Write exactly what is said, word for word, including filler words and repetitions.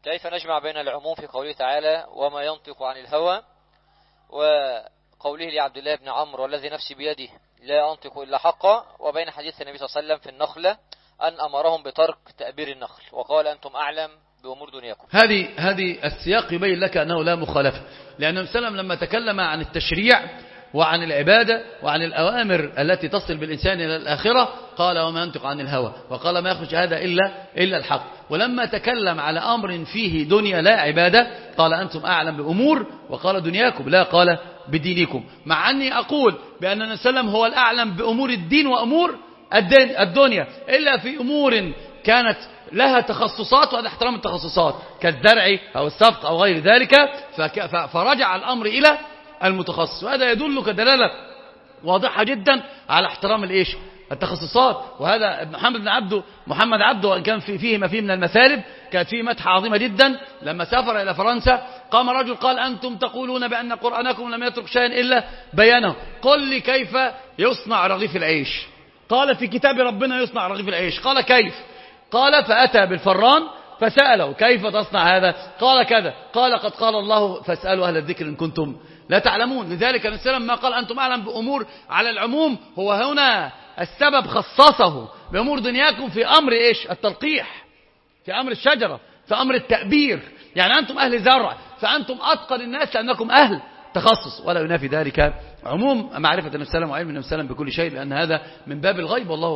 كيف نجمع بين العموم في قوله تعالى وما ينطق عن الهوى وقوله لعبد الله بن عمرو والذي نفسي بيده لا أنطق إلا حقا، وبين حديث النبي صلى الله عليه وسلم في النخلة أن أمرهم بترك تأبير النخل وقال أنتم أعلم بأمور دنياكم؟ هذه هذه السياق يبين لك أنه لا مخالفة، لأن النبي صلى الله عليه وسلم لما تكلم عن التشريع وعن العبادة وعن الأوامر التي تصل بالإنسان إلى الآخرة قال وما ينطق عن الهوى، وقال ما يخرج هذا إلا إلا الحق. ولما تكلم على أمر فيه دنيا لا عبادة قال أنتم أعلم بأمور، وقال دنياكم لا قال بدينكم. مع أني أقول بأن النبي صلى الله عليه وسلم هو الأعلم بأمور الدين وأمور الدنيا، إلا في أمور كانت لها تخصصات وهذا احترام التخصصات كالزرع أو السفق أو غير ذلك، فرجع الأمر إلى المتخصص. وهذا يدلك دلالة واضحة جدا على احترام الايش التخصصات. وهذا محمد بن عبده محمد عبده وان كان في فيه ما فيه من المثالب كانت فيه مدحة عظيمة جدا. لما سافر إلى فرنسا قام رجل قال أنتم تقولون بأن قرآنكم لم يترك شيئا إلا بيانه، قل لي كيف يصنع رغيف العيش؟ قال في كتاب ربنا يصنع رغيف العيش. قال كيف؟ قال فأتى بالفران فسأله كيف تصنع هذا؟ قال كذا. قال قد قال الله فاسألوا أهل الذكر إن كنتم لا تعلمون. لذلك النبي صلى الله عليه وسلم ما قال أنتم أعلم بأمور على العموم، هو هنا السبب خصصه بأمور دنياكم في أمر إيش التلقيح، في أمر الشجرة، في أمر التأبير. يعني أنتم أهل زرع فأنتم أتقن الناس لأنكم أهل تخصص، ولا ينافي ذلك عموم معرفة النبي صلى الله عليه وسلم وعلم النبي صلى الله عليه وسلم بكل شيء، لأن هذا من باب الغيب والله